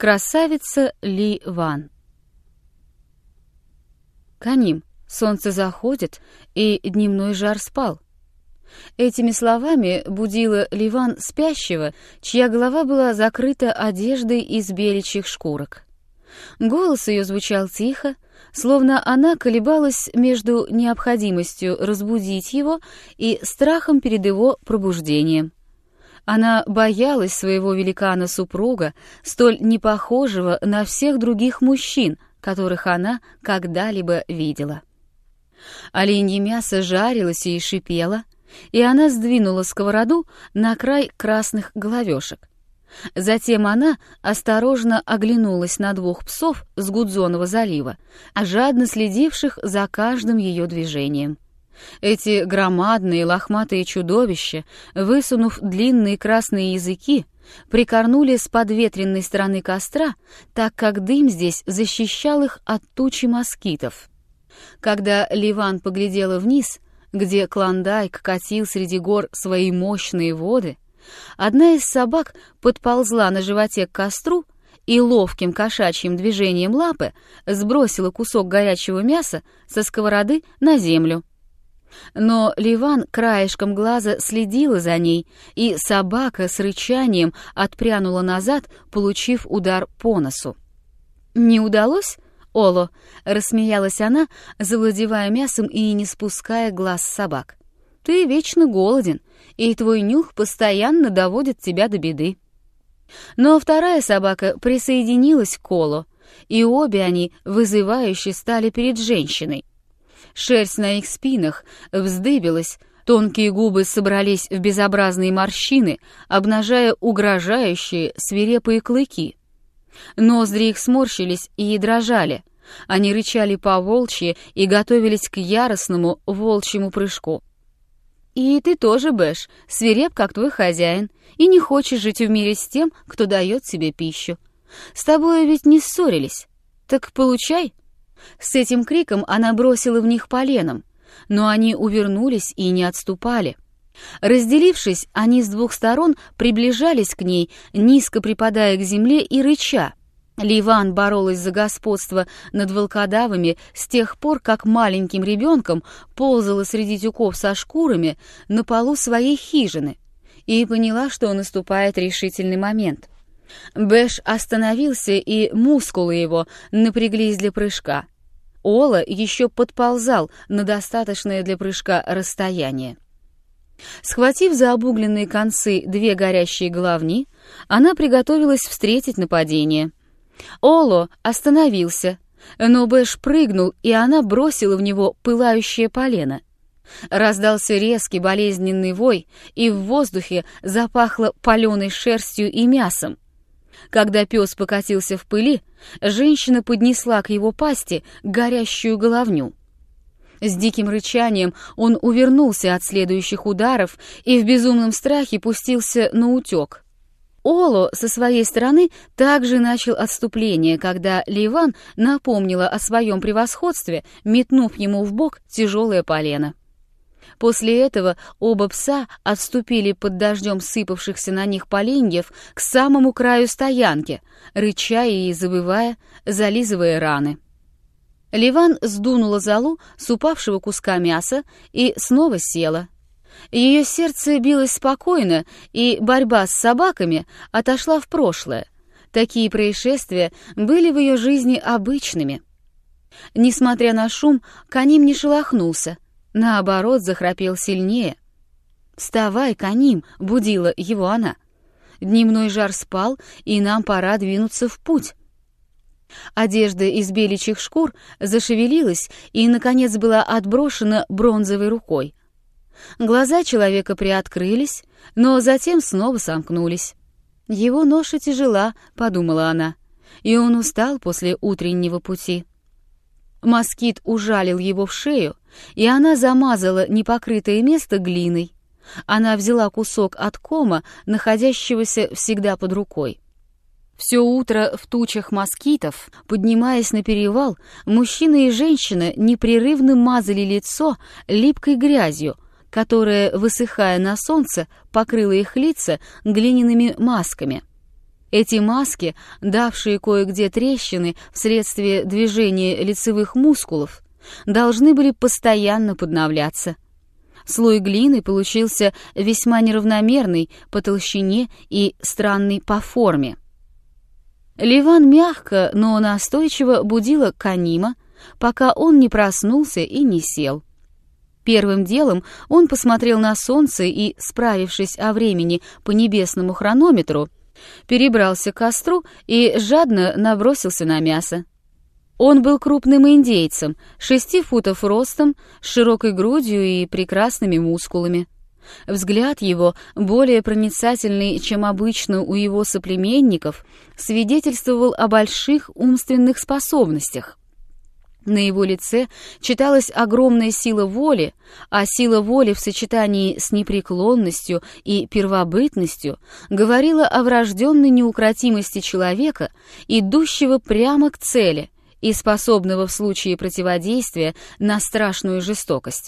Красавица Ли Ван. «Каним, солнце заходит, и дневной жар спал». Этими словами будила Ли Ван спящего, чья голова была закрыта одеждой из беличьих шкурок. Голос ее звучал тихо, словно она колебалась между необходимостью разбудить его и страхом перед его пробуждением. Она боялась своего великана-супруга, столь непохожего на всех других мужчин, которых она когда-либо видела. Оленье мясо жарилось и шипело, и она сдвинула сковороду на край красных головешек. Затем она осторожно оглянулась на двух псов с Гудзонова залива, жадно следивших за каждым ее движением. Эти громадные лохматые чудовища, высунув длинные красные языки, прикорнули с подветренной стороны костра, так как дым здесь защищал их от тучи москитов. Когда Ли Ван поглядела вниз, где Клондайк катил среди гор свои мощные воды, одна из собак подползла на животе к костру и ловким кошачьим движением лапы сбросила кусок горячего мяса со сковороды на землю. Но Ли Ван краешком глаза следила за ней, и собака с рычанием отпрянула назад, получив удар по носу. «Не удалось, Оло?» — рассмеялась она, завладевая мясом и не спуская глаз с собак. «Ты вечно голоден, и твой нюх постоянно доводит тебя до беды». Но вторая собака присоединилась к Оло, и обе они вызывающе стали перед женщиной. Шерсть на их спинах вздыбилась, тонкие губы собрались в безобразные морщины, обнажая угрожающие свирепые клыки. Ноздри их сморщились и дрожали. Они рычали по-волчьи и готовились к яростному волчьему прыжку. «И ты тоже, Бэш, свиреп, как твой хозяин, и не хочешь жить в мире с тем, кто дает тебе пищу. С тобой ведь не ссорились. Так получай». С этим криком она бросила в них поленом, но они увернулись и не отступали. Разделившись, они с двух сторон приближались к ней, низко припадая к земле и рыча. Ли Ван боролась за господство над волкодавами с тех пор, как маленьким ребенком ползала среди тюков со шкурами на полу своей хижины, и поняла, что наступает решительный момент. Бэш остановился, и мускулы его напряглись для прыжка. Ола еще подползал на достаточное для прыжка расстояние. Схватив за обугленные концы две горящие головни, она приготовилась встретить нападение. Оло остановился, но Бэш прыгнул, и она бросила в него пылающее полено. Раздался резкий болезненный вой, и в воздухе запахло паленой шерстью и мясом. Когда пес покатился в пыли, женщина поднесла к его пасти горящую головню. С диким рычанием он увернулся от следующих ударов и в безумном страхе пустился наутек. Оло со своей стороны также начал отступление, когда Ли Ван напомнила о своем превосходстве, метнув ему в бок тяжелое полено. После этого оба пса отступили под дождем сыпавшихся на них поленьев к самому краю стоянки, рыча и завывая, зализывая раны. Ли Ван сдунула золу с упавшего куска мяса и снова села. Ее сердце билось спокойно, и борьба с собаками отошла в прошлое. Такие происшествия были в ее жизни обычными. Несмотря на шум, Каним не шелохнулся. Наоборот, захрапел сильнее. «Вставай, Каним!» — будила его она. «Дневной жар спал, и нам пора двинуться в путь». Одежда из беличьих шкур зашевелилась и, наконец, была отброшена бронзовой рукой. Глаза человека приоткрылись, но затем снова сомкнулись. «Его ноша тяжела», — подумала она, — «и он устал после утреннего пути». Москит ужалил его в шею, и она замазала непокрытое место глиной. Она взяла кусок от кома, находящегося всегда под рукой. Все утро в тучах москитов, поднимаясь на перевал, мужчина и женщина непрерывно мазали лицо липкой грязью, которая, высыхая на солнце, покрыла их лица глиняными масками. Эти маски, давшие кое-где трещины вследствие движения лицевых мускулов, должны были постоянно подновляться. Слой глины получился весьма неравномерный по толщине и странный по форме. Ливан мягко, но настойчиво будила Канима, пока он не проснулся и не сел. Первым делом он посмотрел на солнце и, справившись о времени по небесному хронометру, перебрался к костру и жадно набросился на мясо. Он был крупным индейцем, 6 футов ростом, с широкой грудью и прекрасными мускулами. Взгляд его, более проницательный, чем обычно у его соплеменников, свидетельствовал о больших умственных способностях. На его лице читалась огромная сила воли, а сила воли в сочетании с непреклонностью и первобытностью говорила о врожденной неукротимости человека, идущего прямо к цели и способного в случае противодействия на страшную жестокость.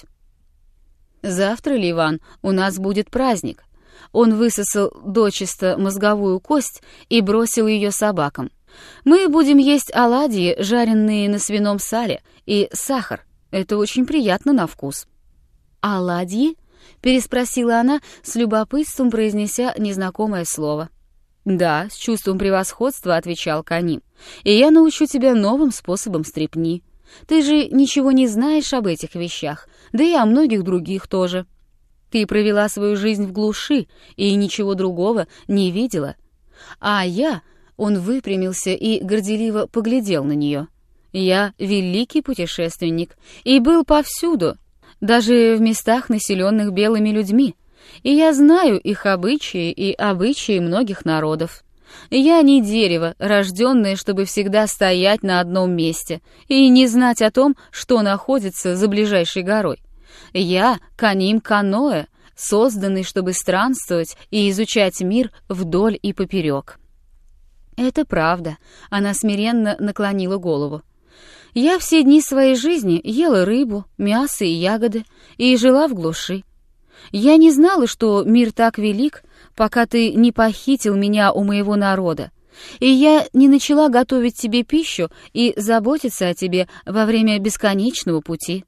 «Завтра, Ливан, у нас будет праздник». Он высосал дочисто мозговую кость и бросил ее собакам. «Мы будем есть оладьи, жареные на свином сале, и сахар. Это очень приятно на вкус». «Оладьи?» — переспросила она, с любопытством произнеся незнакомое слово. «Да», — с чувством превосходства отвечал Каним. «И я научу тебя новым способам стряпни. Ты же ничего не знаешь об этих вещах, да и о многих других тоже. Ты провела свою жизнь в глуши и ничего другого не видела. А я...» Он выпрямился и горделиво поглядел на нее. «Я великий путешественник и был повсюду, даже в местах, населенных белыми людьми, и я знаю их обычаи и обычаи многих народов. Я не дерево, рожденное, чтобы всегда стоять на одном месте и не знать о том, что находится за ближайшей горой. Я Каним Каноэ, созданный, чтобы странствовать и изучать мир вдоль и поперек». «Это правда», — она смиренно наклонила голову. «Я все дни своей жизни ела рыбу, мясо и ягоды и жила в глуши. Я не знала, что мир так велик, пока ты не похитил меня у моего народа, и я не начала готовить тебе пищу и заботиться о тебе во время бесконечного пути».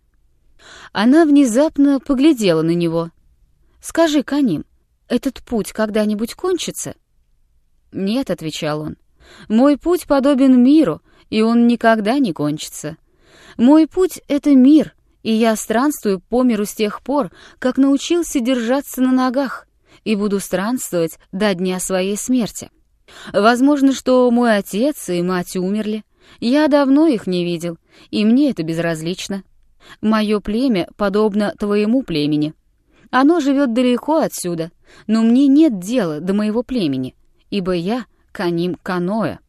Она внезапно поглядела на него. «Скажи, Каним, этот путь когда-нибудь кончится?» «Нет», — отвечал он, — «мой путь подобен миру, и он никогда не кончится. Мой путь — это мир, и я странствую по миру с тех пор, как научился держаться на ногах, и буду странствовать до дня своей смерти. Возможно, что мой отец и мать умерли. Я давно их не видел, и мне это безразлично. Мое племя подобно твоему племени. Оно живет далеко отсюда, но мне нет дела до моего племени, ибо я Каним Каноэ.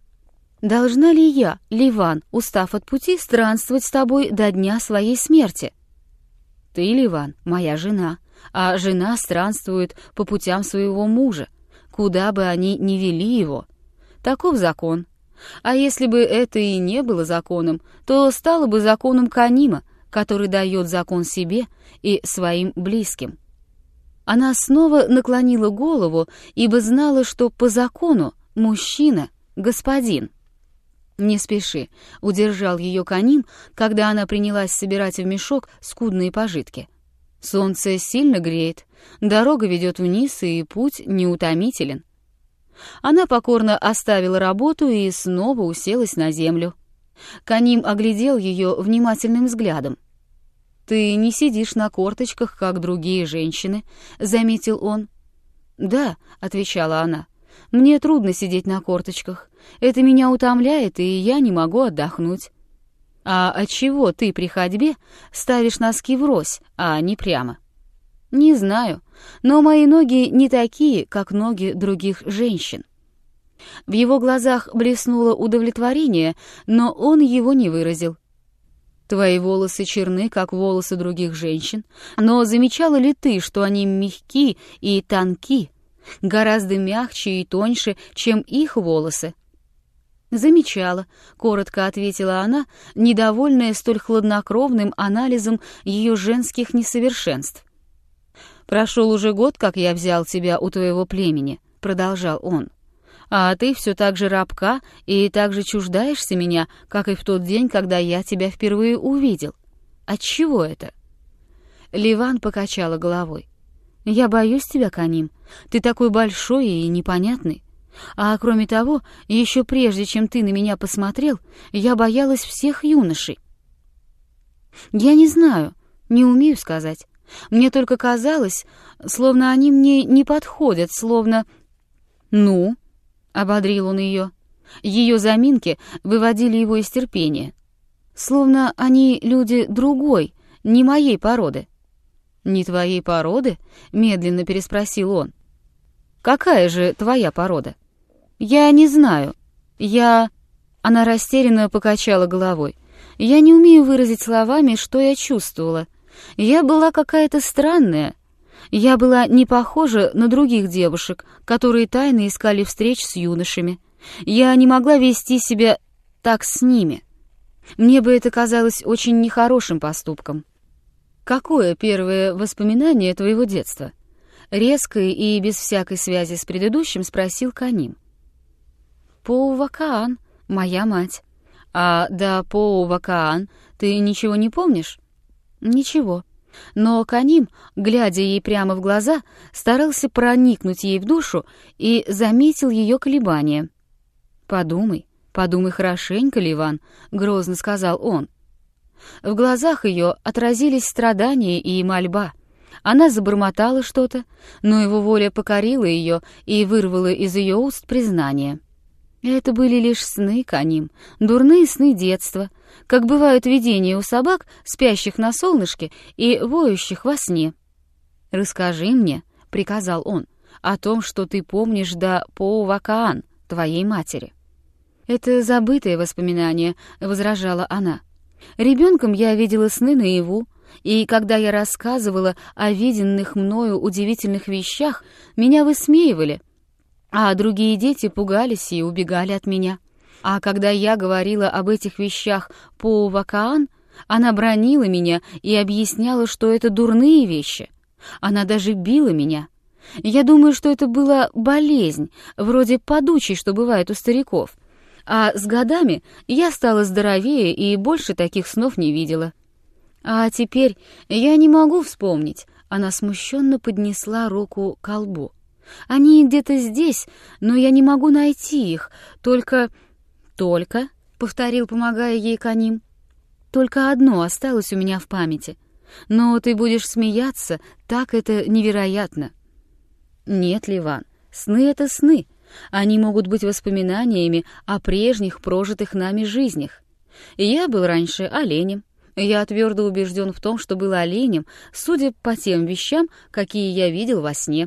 Должна ли я, Ливан, устав от пути, странствовать с тобой до дня своей смерти? Ты, Ливан, моя жена, а жена странствует по путям своего мужа, куда бы они ни вели его. Таков закон. А если бы это и не было законом, то стало бы законом Канима, который дает закон себе и своим близким. Она снова наклонила голову, ибо знала, что по закону мужчина — господин. «Не спеши», — удержал ее Каним, когда она принялась собирать в мешок скудные пожитки. «Солнце сильно греет, дорога ведет вниз, и путь неутомителен». Она покорно оставила работу и снова уселась на землю. Каним оглядел ее внимательным взглядом. «Ты не сидишь на корточках, как другие женщины», — заметил он. «Да», — отвечала она, — «мне трудно сидеть на корточках. Это меня утомляет, и я не могу отдохнуть». «А отчего ты при ходьбе ставишь носки врозь, а не прямо?» «Не знаю, но мои ноги не такие, как ноги других женщин». В его глазах блеснуло удовлетворение, но он его не выразил. «Твои волосы черны, как волосы других женщин, но замечала ли ты, что они мягки и тонки, гораздо мягче и тоньше, чем их волосы?» «Замечала», — коротко ответила она, недовольная столь хладнокровным анализом ее женских несовершенств. «Прошел уже год, как я взял тебя у твоего племени», — продолжал он. А ты все так же рабка и так же чуждаешься меня, как и в тот день, когда я тебя впервые увидел. Отчего это?» Ливан покачала головой. «Я боюсь тебя, Каним. Ты такой большой и непонятный. А кроме того, еще прежде, чем ты на меня посмотрел, я боялась всех юношей. Я не знаю, не умею сказать. Мне только казалось, словно они мне не подходят, словно...» «Ну?» — ободрил он ее. Ее заминки выводили его из терпения. «Словно они люди другой, не моей породы». «Не твоей породы?» — медленно переспросил он. «Какая же твоя порода?» «Я не знаю. Она растерянно покачала головой. «Я не умею выразить словами, что я чувствовала. Я была какая-то странная. Я была не похожа на других девушек, которые тайно искали встреч с юношами. Я не могла вести себя так с ними. Мне бы это казалось очень нехорошим поступком». «Какое первое воспоминание твоего детства?» Резко и без всякой связи с предыдущим спросил Каним. «Поувакаан, моя мать». «А до Поувакаан ты ничего не помнишь?» «Ничего». Но Каним, глядя ей прямо в глаза, старался проникнуть ей в душу и заметил ее колебания. «Подумай хорошенько, Ливан», — грозно сказал он. В глазах ее отразились страдания и мольба. Она забормотала что-то, но его воля покорила ее и вырвала из ее уст признание. Это были лишь сны, Каним, дурные сны детства, как бывают видения у собак, спящих на солнышке и воющих во сне. «Расскажи мне», — приказал он, — «о том, что ты помнишь до Поувакаан, твоей матери». «Это забытое воспоминание», — возражала она. «Ребенком я видела сны наяву, и когда я рассказывала о виденных мною удивительных вещах, меня высмеивали, а другие дети пугались и убегали от меня. А когда я говорила об этих вещах Поувакаан, она бранила меня и объясняла, что это дурные вещи. Она даже била меня. Я думаю, что это была болезнь, вроде подучей, что бывает у стариков. А с годами я стала здоровее и больше таких снов не видела. А теперь я не могу вспомнить». Она смущенно поднесла руку к колбу. «Они где-то здесь, но я не могу найти их. Только...» — повторил, помогая ей Каним. «Только одно осталось у меня в памяти. Но ты будешь смеяться, так это невероятно». «Нет, Ливан, сны — это сны. Они могут быть воспоминаниями о прежних прожитых нами жизнях. Я был раньше оленем. Я твердо убежден в том, что был оленем, судя по тем вещам, какие я видел во сне».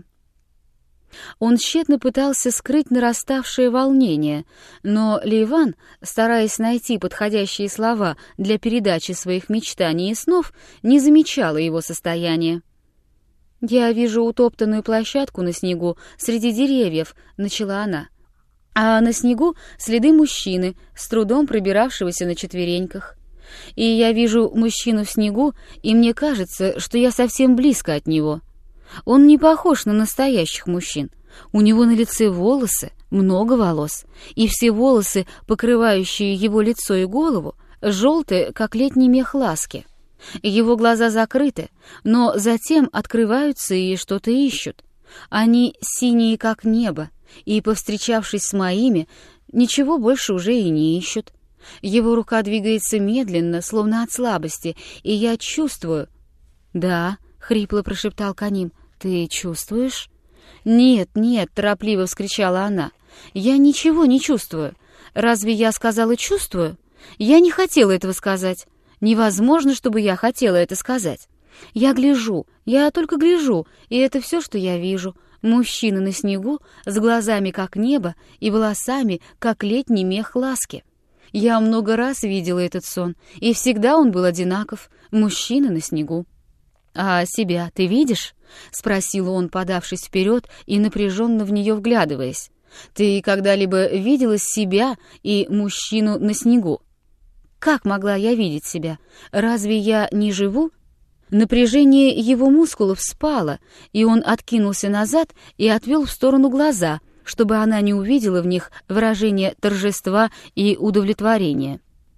Он тщетно пытался скрыть нараставшее волнение, но Ливан, стараясь найти подходящие слова для передачи своих мечтаний и снов, не замечала его состояния. «Я вижу утоптанную площадку на снегу среди деревьев», — начала она. «А на снегу следы мужчины, с трудом пробиравшегося на четвереньках. И я вижу мужчину в снегу, и мне кажется, что я совсем близко от него. Он не похож на настоящих мужчин. У него на лице волосы, много волос, и все волосы, покрывающие его лицо и голову, желтые, как летний мех ласки. Его глаза закрыты, но затем открываются и что-то ищут. Они синие, как небо, и, повстречавшись с моими, ничего больше уже и не ищут. Его рука двигается медленно, словно от слабости, и я чувствую...» «Да», — хрипло прошептал Каним, — «ты чувствуешь?» «Нет, нет», — торопливо вскричала она, — «я ничего не чувствую. Разве я сказала «чувствую»? Я не хотела этого сказать. Невозможно, чтобы я хотела это сказать. Я гляжу, я только гляжу, и это все, что я вижу. Мужчина на снегу, с глазами, как небо, и волосами, как летний мех ласки. Я много раз видела этот сон, и всегда он был одинаков, мужчина на снегу». «А себя ты видишь?» — спросил он, подавшись вперед и напряженно в нее вглядываясь. «Ты когда-либо видела себя и мужчину на снегу?» «Как могла я видеть себя? Разве я не живу?» Напряжение его мускулов спало, и он откинулся назад и отвел в сторону глаза, чтобы она не увидела в них выражение торжества и удовлетворения.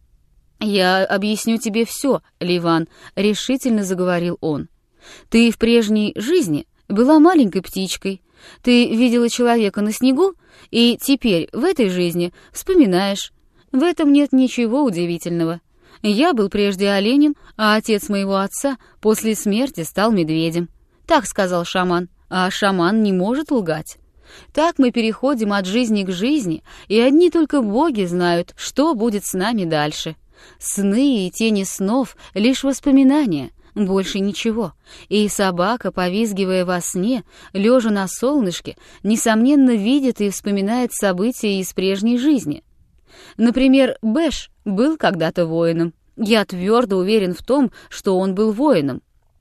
«Я объясню тебе все, Ливан», — решительно заговорил он. «Ты в прежней жизни была маленькой птичкой, ты видела человека на снегу, и теперь в этой жизни вспоминаешь. В этом нет ничего удивительного. Я был прежде оленем, а отец моего отца после смерти стал медведем. Так сказал шаман, а шаман не может лгать. Так мы переходим от жизни к жизни, и одни только боги знают, что будет с нами дальше. Сны и тени снов — лишь воспоминания, больше ничего. И собака, повизгивая во сне, лежа на солнышке, несомненно видит и вспоминает события из прежней жизни. Например, Бэш был когда-то воином. Я твердо уверен в том, что он был воином».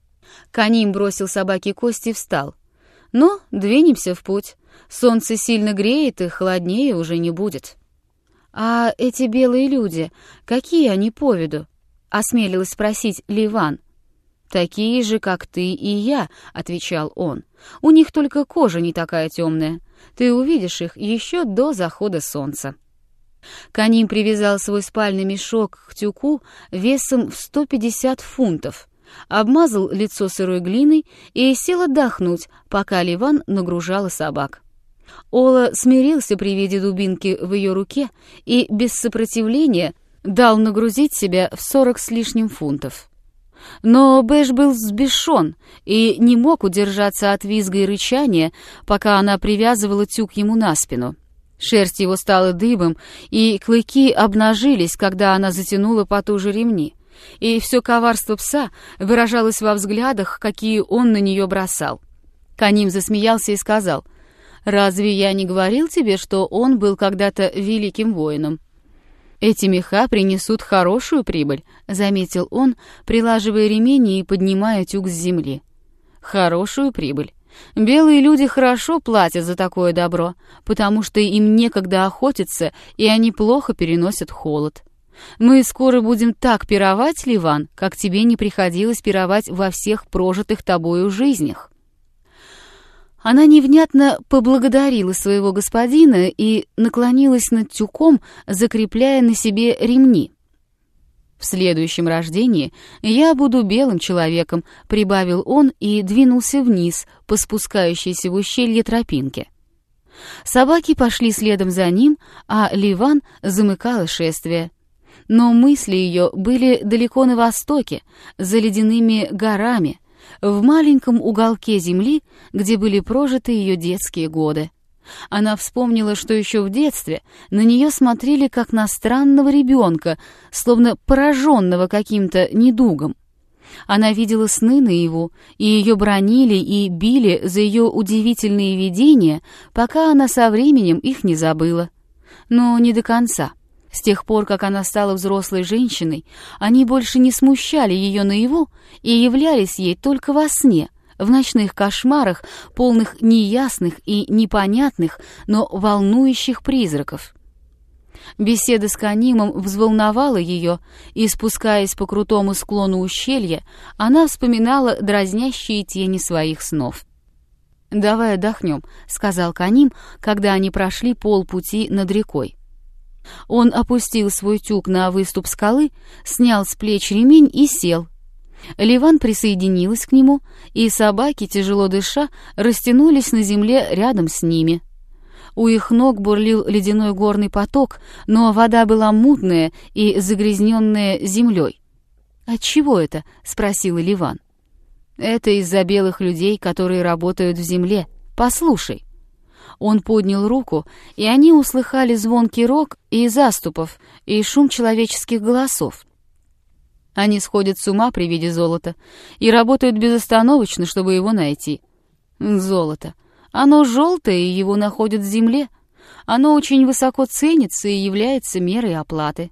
Каним бросил собаке кость и встал. «Ну, двинемся в путь. Солнце сильно греет, и холоднее уже не будет». «А эти белые люди, какие они по виду?» — осмелилась спросить Ливан. «Такие же, как ты и я», — отвечал он. «У них только кожа не такая темная. Ты увидишь их еще до захода солнца». Каним привязал свой спальный мешок к тюку весом в 150 фунтов, обмазал лицо сырой глиной и сел отдохнуть, пока Ливан нагружала собак. Ола смирился при виде дубинки в ее руке и без сопротивления дал нагрузить себя в 40 с лишним фунтов. Но Бэш был взбешен и не мог удержаться от визга и рычания, пока она привязывала тюк ему на спину. Шерсть его стала дыбом, и клыки обнажились, когда она затянула потуже ремни, и все коварство пса выражалось во взглядах, какие он на нее бросал. Каним засмеялся и сказал: «Разве я не говорил тебе, что он был когда-то великим воином?» «Эти меха принесут хорошую прибыль», — заметил он, прилаживая ремень и поднимая тюк с земли. «Хорошую прибыль. Белые люди хорошо платят за такое добро, потому что им некогда охотиться, и они плохо переносят холод. Мы скоро будем так пировать, Ливан, как тебе не приходилось пировать во всех прожитых тобою жизнях». Она невнятно поблагодарила своего господина и наклонилась над тюком, закрепляя на себе ремни. «В следующем рождении я буду белым человеком», — прибавил он и двинулся вниз по спускающейся в ущелье тропинке. Собаки пошли следом за ним, а Ливан замыкала шествие. Но мысли ее были далеко на востоке, за ледяными горами, в маленьком уголке земли, где были прожиты ее детские годы. Она вспомнила, что еще в детстве на нее смотрели как на странного ребенка, словно пораженного каким-то недугом. Она видела сны наяву, и ее бранили и били за ее удивительные видения, пока она со временем их не забыла. Но не до конца. С тех пор, как она стала взрослой женщиной, они больше не смущали ее наяву и являлись ей только во сне, в ночных кошмарах, полных неясных и непонятных, но волнующих призраков. Беседа с Канимом взволновала ее, и, спускаясь по крутому склону ущелья, она вспоминала дразнящие тени своих снов. «Давай отдохнем», — сказал Каним, когда они прошли полпути над рекой. Он опустил свой тюк на выступ скалы, снял с плеч ремень и сел. Ливан присоединилась к нему, и собаки, тяжело дыша, растянулись на земле рядом с ними. У их ног бурлил ледяной горный поток, но вода была мутная и загрязненная землей. «Отчего это?» — спросила Ливан. «Это из-за белых людей, которые работают в земле. Послушай». Он поднял руку, и они услыхали звонкий рог и заступов, и шум человеческих голосов. Они сходят с ума при виде золота и работают безостановочно, чтобы его найти. Золото. Оно желтое, и его находят в земле. Оно очень высоко ценится и является мерой оплаты.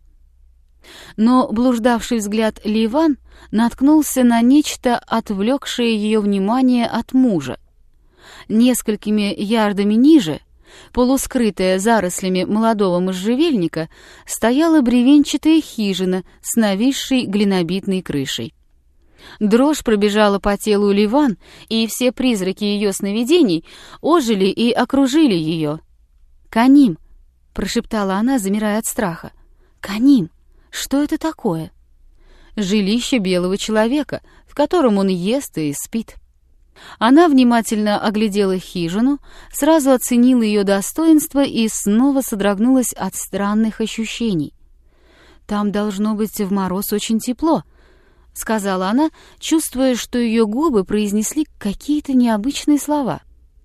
Но блуждавший взгляд Ливан наткнулся на нечто, отвлекшее ее внимание от мужа. Несколькими ярдами ниже, полускрытая зарослями молодого можжевельника, стояла бревенчатая хижина с нависшей глинобитной крышей. Дрожь пробежала по телу Ливан, и все призраки ее сновидений ожили и окружили ее. «Каним!» — прошептала она, замирая от страха. «Каним! Что это такое?» «Жилище белого человека, в котором он ест и спит». Она внимательно оглядела хижину, сразу оценила ее достоинство и снова содрогнулась от странных ощущений. «Там должно быть в мороз очень тепло», — сказала она, чувствуя, что ее губы произнесли какие-то необычные слова.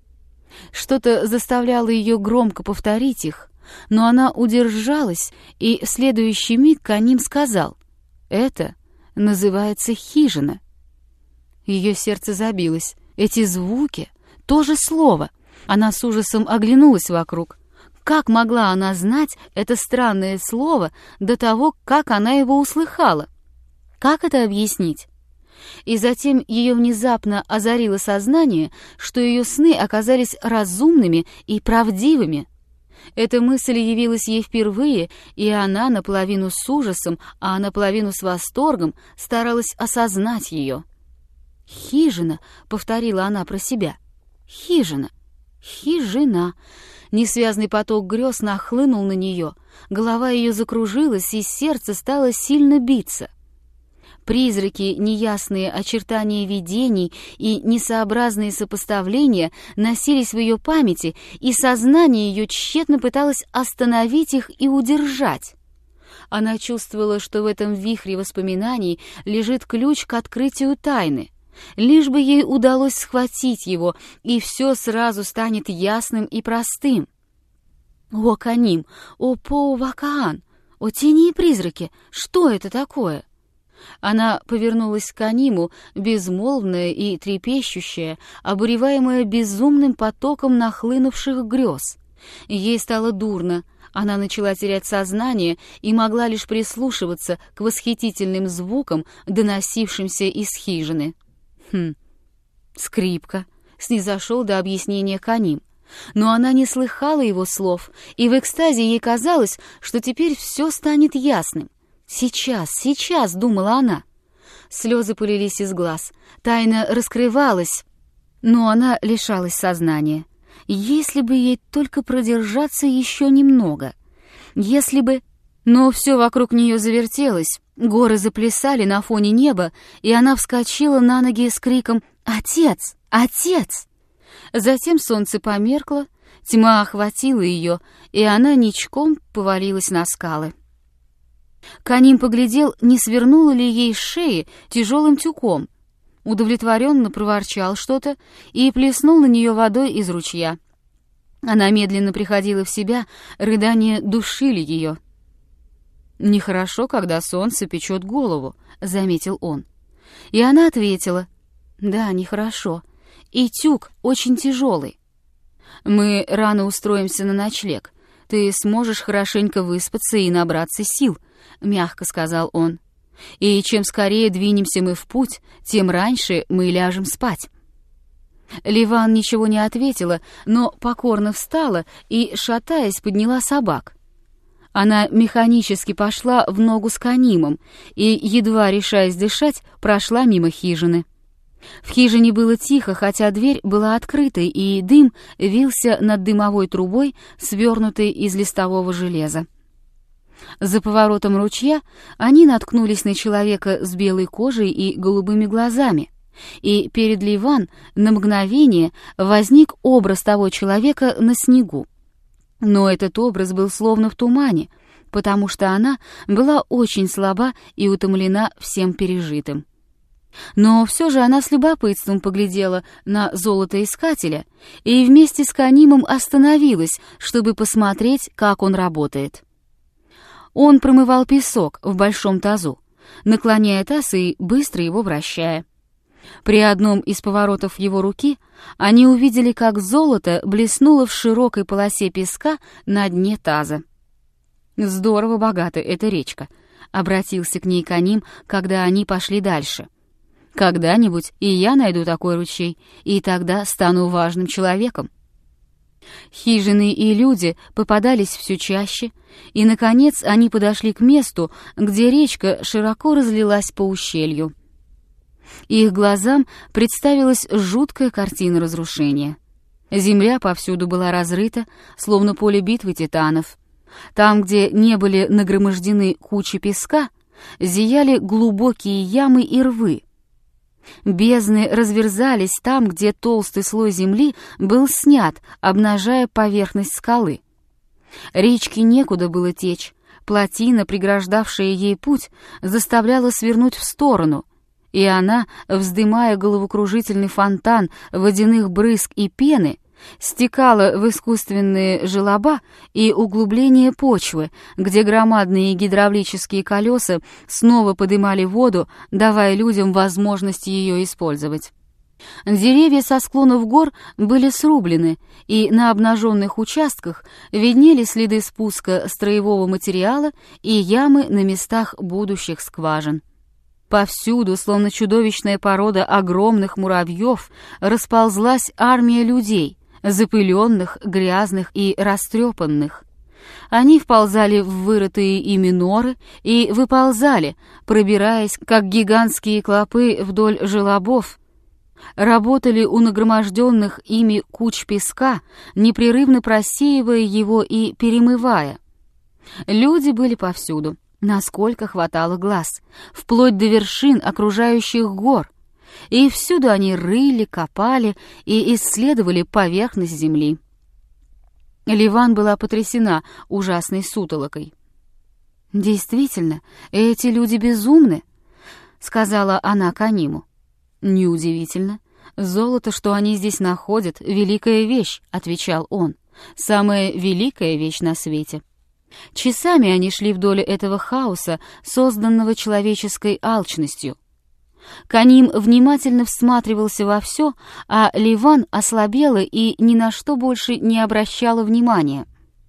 Что-то заставляло ее громко повторить их, но она удержалась, и в следующий миг Каним сказал: «Это называется хижина». Ее сердце забилось. Эти звуки, то же слово. Она с ужасом оглянулась вокруг. Как могла она знать это странное слово до того, как она его услыхала? Как это объяснить? И затем ее внезапно озарило сознание, что ее сны оказались разумными и правдивыми. Эта мысль явилась ей впервые, и она наполовину с ужасом, а наполовину с восторгом старалась осознать ее. «Хижина», — повторила она про себя. «Хижина, хижина». Несвязный поток грез нахлынул на нее, голова ее закружилась, и сердце стало сильно биться. Призраки, неясные очертания видений и несообразные сопоставления носились в ее памяти, и сознание ее тщетно пыталось остановить их и удержать. Она чувствовала, что в этом вихре воспоминаний лежит ключ к открытию тайны. Лишь бы ей удалось схватить его, и все сразу станет ясным и простым. «О, Каним! О, Поу-Вакаан! О, тени и призраки! Что это такое?» Она повернулась к Каниму, безмолвная и трепещущая, обуреваемая безумным потоком нахлынувших грез. Ей стало дурно, она начала терять сознание и могла лишь прислушиваться к восхитительным звукам, доносившимся из хижины. Скрипка, снизошел до объяснения Каним. Но она не слыхала его слов, и в экстазе ей казалось, что теперь все станет ясным. «Сейчас», — думала она. Слезы полились из глаз, тайна раскрывалась, но она лишалась сознания. Если бы ей только продержаться еще немного. Если бы... Но все вокруг нее завертелось, горы заплясали на фоне неба, и она вскочила на ноги с криком «Отец! Отец!». Затем солнце померкло, тьма охватила ее, и она ничком повалилась на скалы. Каним поглядел, не свернуло ли ей с шеи тяжелым тюком, удовлетворенно проворчал что-то и плеснул на нее водой из ручья. Она медленно приходила в себя, рыдания душили ее. «Нехорошо, когда солнце печет голову», — заметил он. И она ответила: «Да, нехорошо. И тюк очень тяжелый. Мы рано устроимся на ночлег. Ты сможешь хорошенько выспаться и набраться сил», — мягко сказал он. «И чем скорее двинемся мы в путь, тем раньше мы ляжем спать». Ливан ничего не ответила, но покорно встала и, шатаясь, подняла собак. Она механически пошла в ногу с Канимом и, едва решаясь дышать, прошла мимо хижины. В хижине было тихо, хотя дверь была открытой, и дым вился над дымовой трубой, свернутой из листового железа. За поворотом ручья они наткнулись на человека с белой кожей и голубыми глазами, и перед Ливан на мгновение возник образ того человека на снегу. Но этот образ был словно в тумане, потому что она была очень слаба и утомлена всем пережитым. Но все же она с любопытством поглядела на золотоискателя и вместе с Канимом остановилась, чтобы посмотреть, как он работает. Он промывал песок в большом тазу, наклоняя таз и быстро его вращая. При одном из поворотов его руки они увидели, как золото блеснуло в широкой полосе песка на дне таза. «Здорово богата эта речка», — обратился к ней Каним, когда они пошли дальше. «Когда-нибудь и я найду такой ручей, и тогда стану важным человеком». Хижины и люди попадались все чаще, и, наконец, они подошли к месту, где речка широко разлилась по ущелью. Их глазам представилась жуткая картина разрушения. Земля повсюду была разрыта, словно поле битвы титанов. Там, где не были нагромождены кучи песка, зияли глубокие ямы и рвы. Бездны разверзались там, где толстый слой земли был снят, обнажая поверхность скалы. Речке некуда было течь, плотина, преграждавшая ей путь, заставляла свернуть в сторону, и она, вздымая головокружительный фонтан водяных брызг и пены, стекала в искусственные желоба и углубления почвы, где громадные гидравлические колеса снова подымали воду, давая людям возможность ее использовать. Деревья со склонов гор были срублены, и на обнаженных участках виднелись следы спуска строевого материала и ямы на местах будущих скважин. Повсюду, словно чудовищная порода огромных муравьев, расползлась армия людей, запыленных, грязных и растрепанных. Они вползали в вырытые ими норы и выползали, пробираясь, как гигантские клопы вдоль желобов, работали у нагроможденных ими куч песка, непрерывно просеивая его и перемывая. Люди были повсюду, насколько хватало глаз, вплоть до вершин окружающих гор, и всюду они рыли, копали и исследовали поверхность земли. Ливан была потрясена ужасной сутолокой. «Действительно, эти люди безумны», — сказала она Каниму. «Неудивительно. Золото, что они здесь находят, — великая вещь», — отвечал он. «Самая великая вещь на свете». Часами они шли вдоль этого хаоса, созданного человеческой алчностью. Каним внимательно всматривался во все, а Ливан ослабела и ни на что больше не обращала внимания.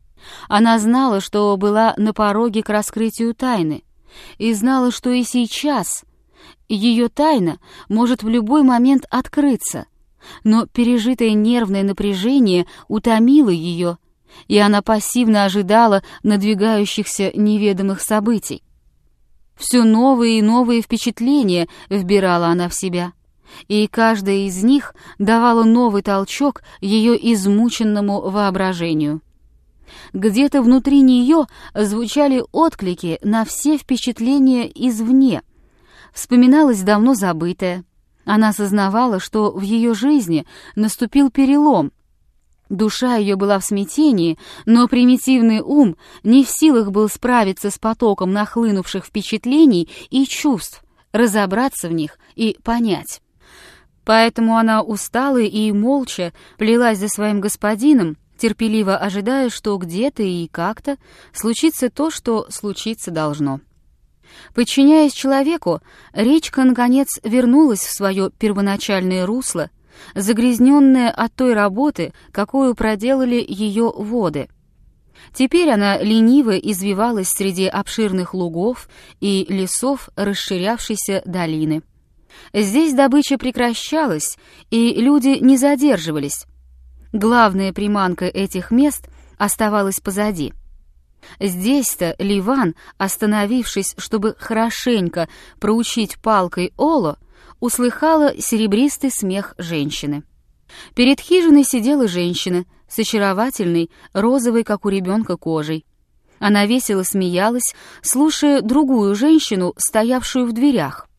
Она знала, что была на пороге к раскрытию тайны, и знала, что и сейчас ее тайна может в любой момент открыться, но пережитое нервное напряжение утомило ее, и она пассивно ожидала надвигающихся неведомых событий. Все новые и новые впечатления вбирала она в себя, и каждая из них давала новый толчок ее измученному воображению. Где-то внутри нее звучали отклики на все впечатления извне. Вспоминалось давно забытое. Она сознавала, что в ее жизни наступил перелом. Душа ее была в смятении, но примитивный ум не в силах был справиться с потоком нахлынувших впечатлений и чувств, разобраться в них и понять. Поэтому она устала и молча плелась за своим господином, терпеливо ожидая, что где-то и как-то случится то, что случиться должно. Подчиняясь человеку, речка, наконец, вернулась в свое первоначальное русло, загрязненная от той работы, какую проделали ее воды. Теперь она лениво извивалась среди обширных лугов и лесов расширявшейся долины. Здесь добыча прекращалась, и люди не задерживались. Главная приманка этих мест оставалась позади. Здесь-то Ливан, остановившись, чтобы хорошенько проучить палкой Оло, услыхала серебристый смех женщины. Перед хижиной сидела женщина с очаровательной, розовой, как у ребенка, кожей. Она весело смеялась, слушая другую женщину, стоявшую в дверях,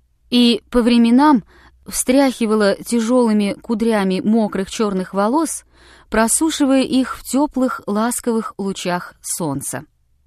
и по временам встряхивала тяжелыми кудрями мокрых черных волос, просушивая их в теплых, ласковых лучах солнца.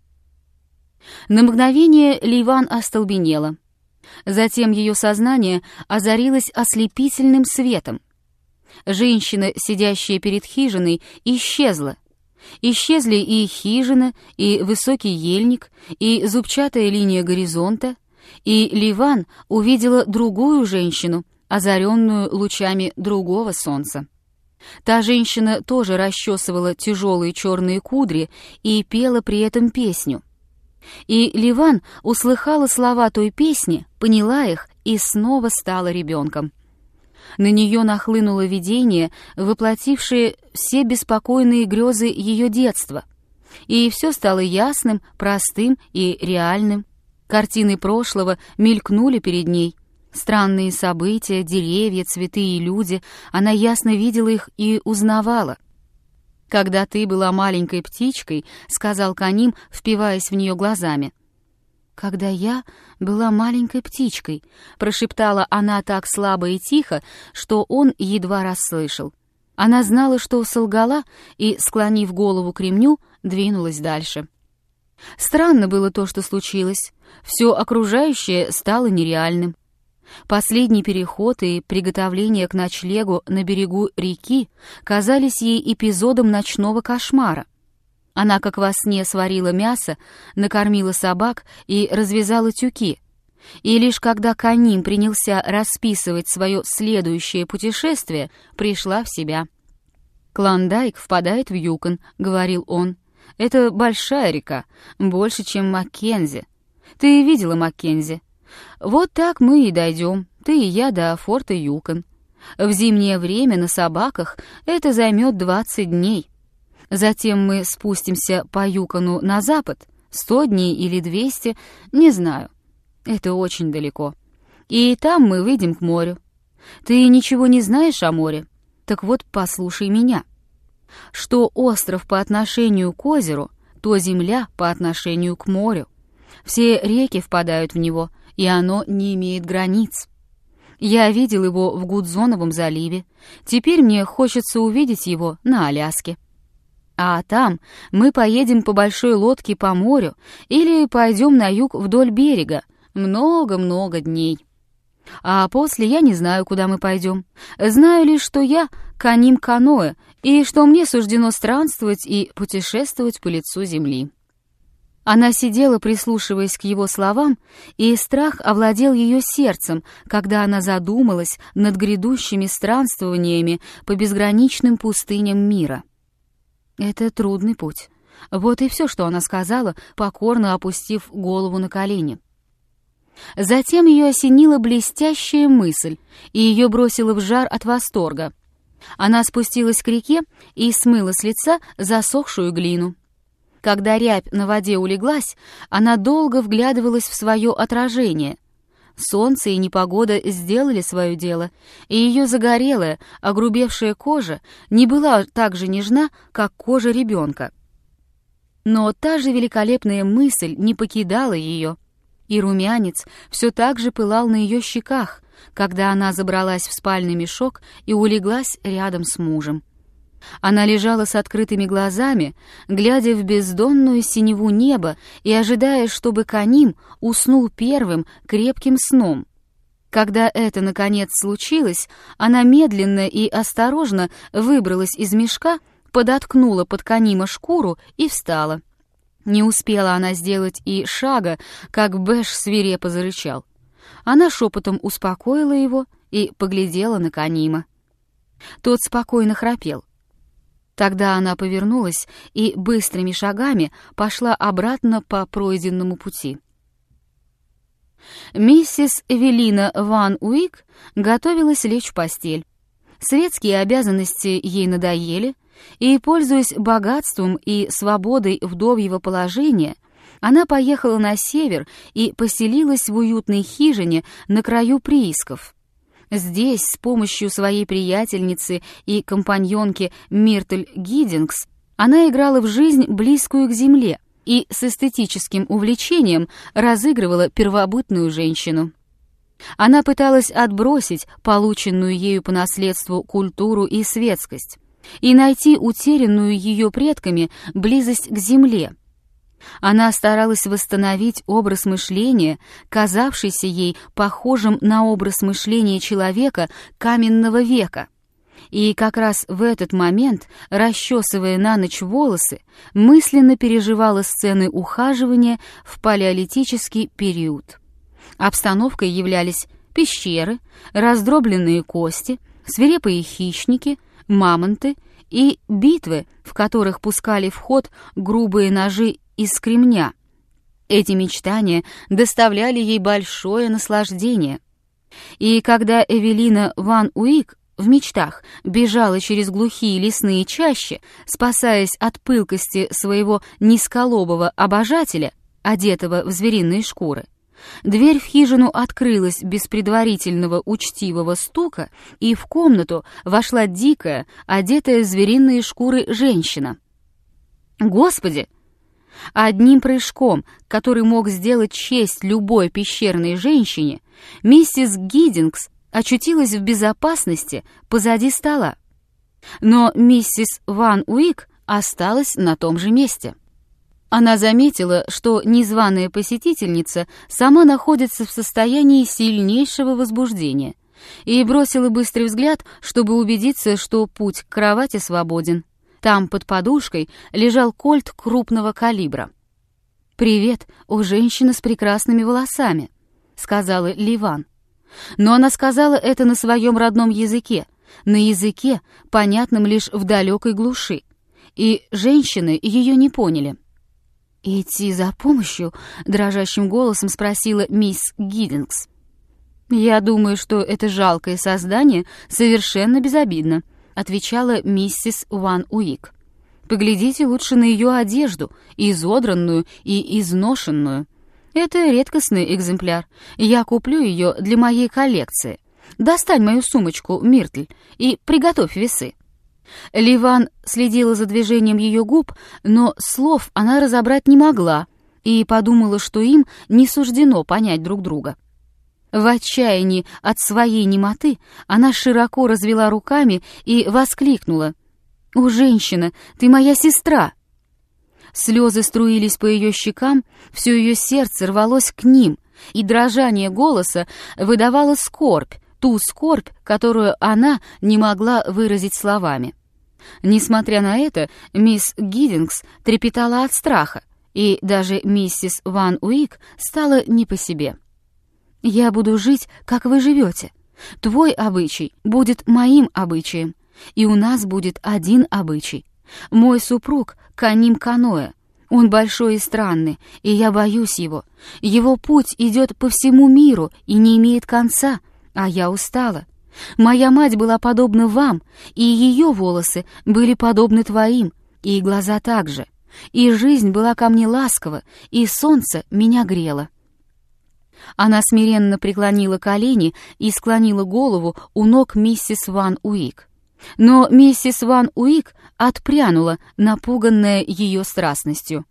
На мгновение Ливан остолбенела. Затем ее сознание озарилось ослепительным светом. Женщина, сидящая перед хижиной, исчезла. Исчезли и хижина, и высокий ельник, и зубчатая линия горизонта, и Ливан увидела другую женщину, озаренную лучами другого солнца. Та женщина тоже расчесывала тяжелые черные кудри и пела при этом песню. И Ливан услыхала слова той песни, поняла их и снова стала ребенком. На нее нахлынуло видение, воплотившее все беспокойные грезы ее детства. И все стало ясным, простым и реальным. Картины прошлого мелькнули перед ней. Странные события, деревья, цветы и люди, она ясно видела их и узнавала. «Когда ты была маленькой птичкой», — сказал Каним, впиваясь в нее глазами. «Когда я была маленькой птичкой», — прошептала она так слабо и тихо, что он едва расслышал. Она знала, что солгала, и, склонив голову к ремню, двинулась дальше. Странно было то, что случилось. Все окружающее стало нереальным. Последний переход и приготовление к ночлегу на берегу реки казались ей эпизодом ночного кошмара. Она, как во сне, сварила мясо, накормила собак и развязала тюки. И лишь когда Каним принялся расписывать свое следующее путешествие, пришла в себя. «Клондайк впадает в Юкон», — говорил он. «Это большая река, больше, чем Маккензи. Ты видела Маккензи? Вот так мы и дойдем, ты и я, до форта Юкон. В зимнее время на собаках это займет 20 дней. Затем мы спустимся по Юкону на запад, 100 дней или 200, не знаю. Это очень далеко. И там мы выйдем к морю. Ты ничего не знаешь о море? Так вот, послушай меня. Что остров по отношению к озеру, то земля по отношению к морю. Все реки впадают в него, и оно не имеет границ. Я видел его в Гудзоновом заливе. Теперь мне хочется увидеть его на Аляске. А там мы поедем по большой лодке по морю или пойдем на юг вдоль берега. Много-много дней. А после я не знаю, куда мы пойдем. Знаю лишь, что я Каним Каноэ, и что мне суждено странствовать и путешествовать по лицу земли». Она сидела, прислушиваясь к его словам, и страх овладел ее сердцем, когда она задумалась над грядущими странствованиями по безграничным пустыням мира. «Это трудный путь». Вот и все, что она сказала, покорно опустив голову на колени. Затем ее осенила блестящая мысль, и ее бросило в жар от восторга. Она спустилась к реке и смыла с лица засохшую глину. Когда рябь на воде улеглась, она долго вглядывалась в свое отражение. Солнце и непогода сделали свое дело, и ее загорелая, огрубевшая кожа не была так же нежна, как кожа ребенка. Но та же великолепная мысль не покидала ее, и румянец все так же пылал на ее щеках, когда она забралась в спальный мешок и улеглась рядом с мужем. Она лежала с открытыми глазами, глядя в бездонную синеву неба и ожидая, чтобы Каним уснул первым крепким сном. Когда это, наконец, случилось, она медленно и осторожно выбралась из мешка, подоткнула под Канима шкуру и встала. Не успела она сделать и шага, как Бэш свирепо зарычал. Она шепотом успокоила его и поглядела на Канима. Тот спокойно храпел. Тогда она повернулась и быстрыми шагами пошла обратно по пройденному пути. Миссис Эвелина Ван Уик готовилась лечь в постель. Светские обязанности ей надоели, и, пользуясь богатством и свободой вдовьего положения, она поехала на север и поселилась в уютной хижине на краю приисков. Здесь, с помощью своей приятельницы и компаньонки Миртл Гиддингс, она играла в жизнь, близкую к земле, и с эстетическим увлечением разыгрывала первобытную женщину. Она пыталась отбросить полученную ею по наследству культуру и светскость и найти утерянную ее предками близость к земле. Она старалась восстановить образ мышления, казавшийся ей похожим на образ мышления человека каменного века. И как раз в этот момент, расчесывая на ночь волосы, мысленно переживала сцены ухаживания в палеолитический период. Обстановкой являлись пещеры, раздробленные кости, свирепые хищники, мамонты и битвы, в которых пускали в ход грубые ножи из кремня. Эти мечтания доставляли ей большое наслаждение. И когда Эвелина Ван Уик в мечтах бежала через глухие лесные чащи, спасаясь от пылкости своего низколобого обожателя, одетого в звериные шкуры, Дверь в хижину открылась без предварительного учтивого стука, и в комнату вошла дикая, одетая в звериные шкуры женщина. Господи! Одним прыжком, который мог сделать честь любой пещерной женщине, миссис Гиддингс очутилась в безопасности позади стола. Но миссис Ван Уик осталась на том же месте. Она заметила, что незваная посетительница сама находится в состоянии сильнейшего возбуждения, и бросила быстрый взгляд, чтобы убедиться, что путь к кровати свободен. Там под подушкой лежал кольт крупного калибра. «Привет, о женщина с прекрасными волосами», — сказала Ливан. Но она сказала это на своем родном языке, на языке, понятном лишь в далекой глуши, и женщины ее не поняли. «Идти за помощью?» — дрожащим голосом спросила мисс Гиддингс. «Я думаю, что это жалкое создание совершенно безобидно», — отвечала миссис Ван Уик. «Поглядите лучше на ее одежду, изодранную и изношенную. Это редкостный экземпляр. Я куплю ее для моей коллекции. Достань мою сумочку, Миртль, и приготовь весы». Ливан следила за движением ее губ, но слов она разобрать не могла и подумала, что им не суждено понять друг друга. В отчаянии от своей немоты она широко развела руками и воскликнула: «О, женщина, ты моя сестра!» Слезы струились по ее щекам, все ее сердце рвалось к ним, и дрожание голоса выдавало скорбь, ту скорбь, которую она не могла выразить словами. Несмотря на это, мисс Гиддингс трепетала от страха, и даже миссис Ван Уик стала не по себе. «Я буду жить, как вы живете. Твой обычай будет моим обычаем, и у нас будет один обычай. Мой супруг — Каним Каноэ. Он большой и странный, и я боюсь его. Его путь идет по всему миру и не имеет конца, а я устала. Моя мать была подобна вам, и ее волосы были подобны твоим, и глаза также. И жизнь была ко мне ласкова, и солнце меня грело». Она смиренно преклонила колени и склонила голову у ног миссис Ван Уик. Но миссис Ван Уик отпрянула, напуганная ее страстностью.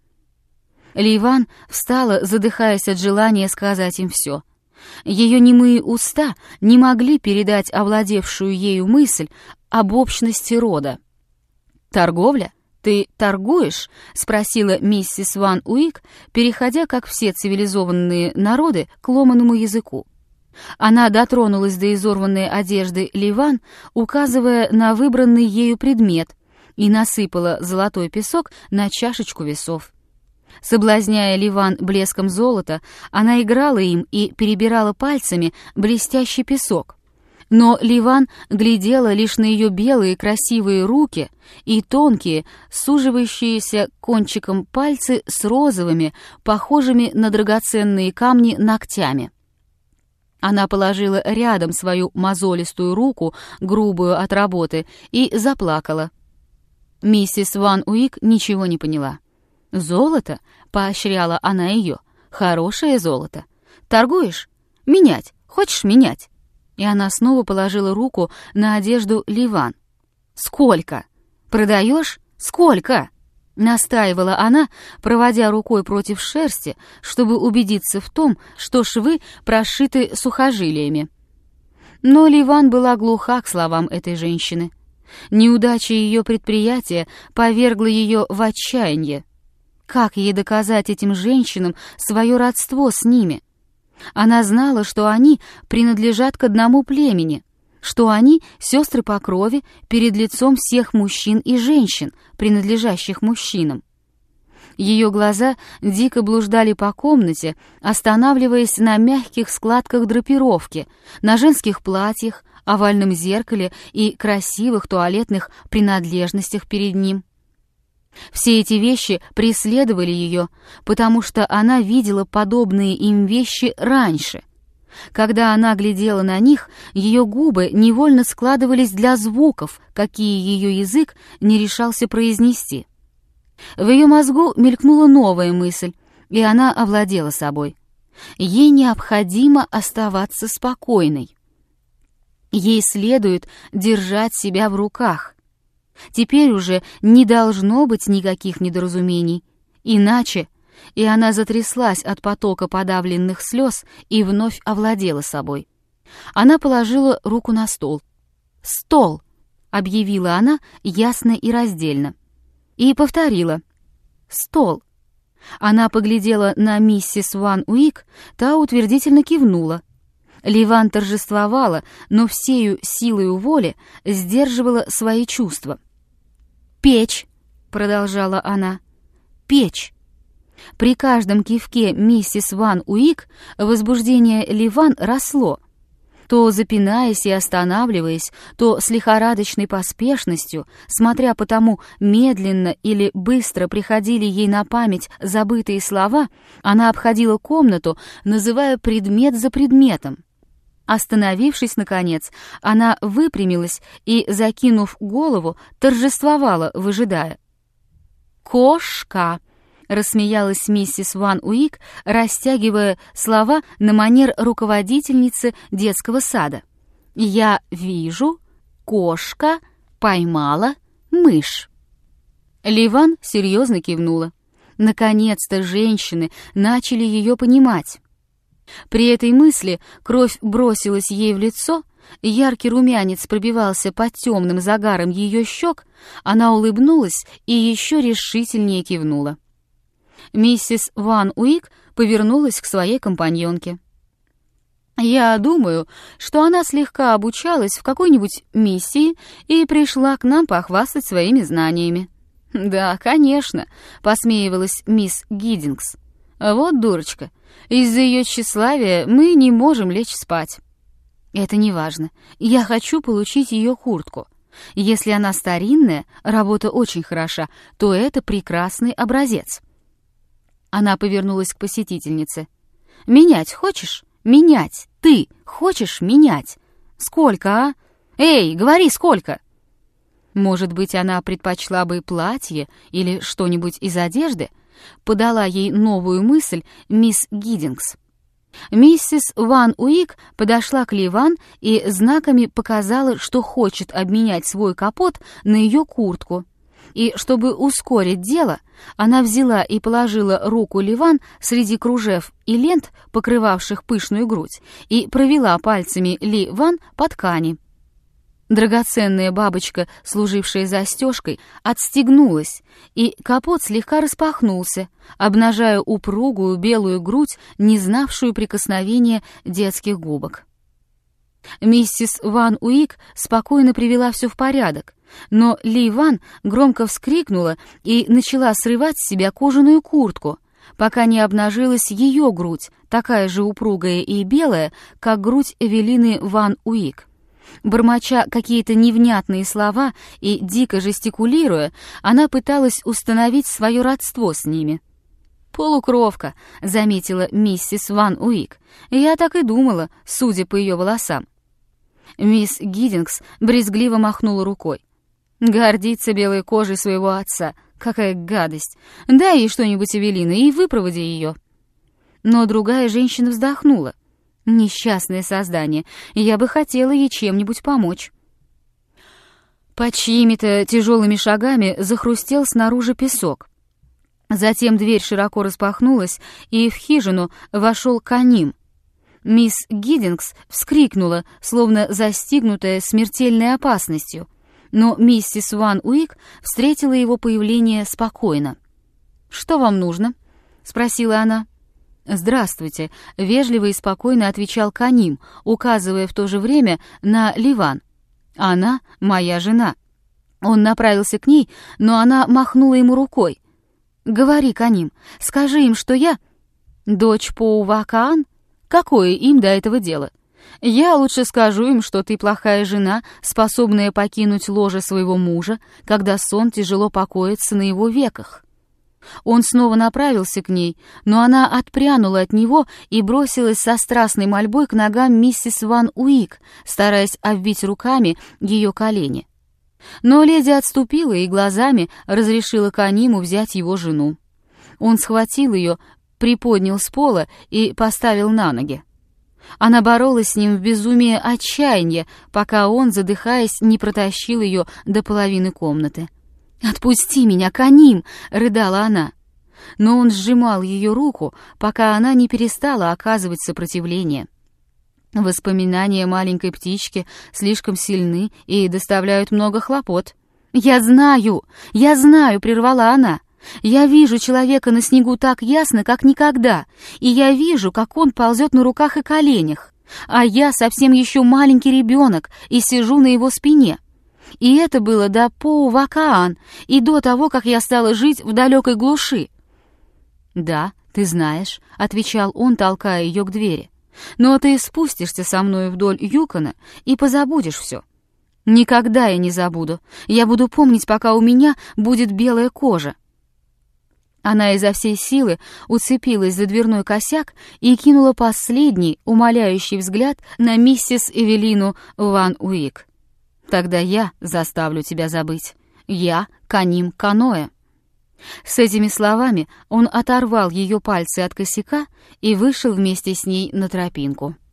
Ливан встала, задыхаясь от желания сказать им все. Ее немые уста не могли передать овладевшую ею мысль об общности рода. «Торговля? Ты торгуешь?» — спросила миссис Ван Уик, переходя, как все цивилизованные народы, к ломаному языку. Она дотронулась до изорванной одежды Ливан, указывая на выбранный ею предмет, и насыпала золотой песок на чашечку весов. Соблазняя Ливан блеском золота, она играла им и перебирала пальцами блестящий песок. Но Ливан глядела лишь на ее белые красивые руки и тонкие, суживающиеся кончиком пальцы с розовыми, похожими на драгоценные камни, ногтями. Она положила рядом свою мозолистую руку, грубую от работы, и заплакала. Миссис Ван Уик ничего не поняла. «Золото?» — поощряла она ее. «Хорошее золото. Торгуешь? Менять. Хочешь менять?» И она снова положила руку на одежду Ливан. «Сколько? Продаешь? Сколько?» — настаивала она, проводя рукой против шерсти, чтобы убедиться в том, что швы прошиты сухожилиями. Но Ливан была глуха к словам этой женщины. Неудача ее предприятия повергла ее в отчаяние. Как ей доказать этим женщинам свое родство с ними? Она знала, что они принадлежат к одному племени, что они сестры по крови перед лицом всех мужчин и женщин, принадлежащих мужчинам. Ее глаза дико блуждали по комнате, останавливаясь на мягких складках драпировки, на женских платьях, овальном зеркале и красивых туалетных принадлежностях перед ним. Все эти вещи преследовали ее, потому что она видела подобные им вещи раньше. Когда она глядела на них, ее губы невольно складывались для звуков, какие ее язык не решался произнести. В ее мозгу мелькнула новая мысль, и она овладела собой. Ей необходимо оставаться спокойной. Ей следует держать себя в руках. Теперь уже не должно быть никаких недоразумений, иначе... И она затряслась от потока подавленных слез и вновь овладела собой. Она положила руку на стол. «Стол!» — объявила она ясно и раздельно. И повторила. «Стол!» Она поглядела на миссис Ван Уик, та утвердительно кивнула. Ливан торжествовала, но всею силою воли сдерживала свои чувства. «Печь!» — продолжала она. «Печь!» При каждом кивке миссис Ван Уик возбуждение Ливан росло. То запинаясь и останавливаясь, то с лихорадочной поспешностью, смотря по тому, медленно или быстро приходили ей на память забытые слова, она обходила комнату, называя предмет за предметом. Остановившись, наконец, она выпрямилась и, закинув голову, торжествовала, выжидая. «Кошка!» — рассмеялась миссис Ван Уик, растягивая слова на манер руководительницы детского сада. «Я вижу, кошка поймала мышь». Ливан серьезно кивнула. Наконец-то женщины начали ее понимать. При этой мысли кровь бросилась ей в лицо, яркий румянец пробивался под темным загаром ее щек, она улыбнулась и еще решительнее кивнула. Миссис Ван Уик повернулась к своей компаньонке. «Я думаю, что она слегка обучалась в какой-нибудь миссии и пришла к нам похвастать своими знаниями». «Да, конечно», — посмеивалась мисс Гиддингс. «Вот дурочка, из-за ее тщеславия мы не можем лечь спать». «Это не важно. Я хочу получить ее куртку. Если она старинная, работа очень хороша, то это прекрасный образец». Она повернулась к посетительнице. «Менять хочешь? Менять! Ты хочешь менять? Сколько, а? Эй, говори, сколько!» Может быть, она предпочла бы платье или что-нибудь из одежды? Подала ей новую мысль мисс Гиддингс. Миссис Ван Уик подошла к Ливан и знаками показала, что хочет обменять свой капот на ее куртку. И чтобы ускорить дело, она взяла и положила руку Ливан среди кружев и лент, покрывавших пышную грудь, и провела пальцами Ливан по ткани. Драгоценная бабочка, служившая застежкой, отстегнулась, и капот слегка распахнулся, обнажая упругую белую грудь, не знавшую прикосновения детских губок. Миссис Ван Уик спокойно привела все в порядок, но Ли Ван громко вскрикнула и начала срывать с себя кожаную куртку, пока не обнажилась ее грудь, такая же упругая и белая, как грудь Эвелины Ван Уик. Бормоча какие-то невнятные слова и дико жестикулируя, она пыталась установить свое родство с ними. «Полукровка», — заметила миссис Ван Уик. «Я так и думала, судя по ее волосам». Мисс Гиддингс брезгливо махнула рукой. «Гордится белой кожей своего отца. Какая гадость! Дай ей что-нибудь, Эвелина, и выпроводи ее». Но другая женщина вздохнула. «Несчастное создание, я бы хотела ей чем-нибудь помочь». Под чьими-то тяжелыми шагами захрустел снаружи песок. Затем дверь широко распахнулась, и в хижину вошел Каним. Мисс Гиддингс вскрикнула, словно застигнутая смертельной опасностью, но миссис Ван Уик встретила его появление спокойно. «Что вам нужно?» — спросила она. «Здравствуйте», — вежливо и спокойно отвечал Каним, указывая в то же время на Ливан. «Она моя жена». Он направился к ней, но она махнула ему рукой. «Говори, Каним, скажи им, что я...» «Дочь Поувакаан? Какое им до этого дело? Я лучше скажу им, что ты плохая жена, способная покинуть ложе своего мужа, когда сон тяжело покоится на его веках». Он снова направился к ней, но она отпрянула от него и бросилась со страстной мольбой к ногам миссис Ван Уик, стараясь обвить руками ее колени. Но леди отступила и глазами разрешила Каниму взять его жену. Он схватил ее, приподнял с пола и поставил на ноги. Она боролась с ним в безумии отчаяния, пока он, задыхаясь, не протащил ее до половины комнаты. «Отпусти меня, Каним!» — рыдала она. Но он сжимал ее руку, пока она не перестала оказывать сопротивление. Воспоминания маленькой птички слишком сильны и доставляют много хлопот. «Я знаю, — прервала она. «Я вижу человека на снегу так ясно, как никогда, и я вижу, как он ползет на руках и коленях, а я совсем еще маленький ребенок и сижу на его спине. И это было до Поу-Вакаан и до того, как я стала жить в далекой глуши». «Да, ты знаешь», — отвечал он, толкая ее к двери. «Но ты спустишься со мной вдоль Юкона и позабудешь все». «Никогда я не забуду. Я буду помнить, пока у меня будет белая кожа». Она изо всей силы уцепилась за дверной косяк и кинула последний, умоляющий взгляд на миссис Эвелину Ван Уик. «Тогда я заставлю тебя забыть. Я Каним Каноэ». С этими словами он оторвал ее пальцы от косяка и вышел вместе с ней на тропинку.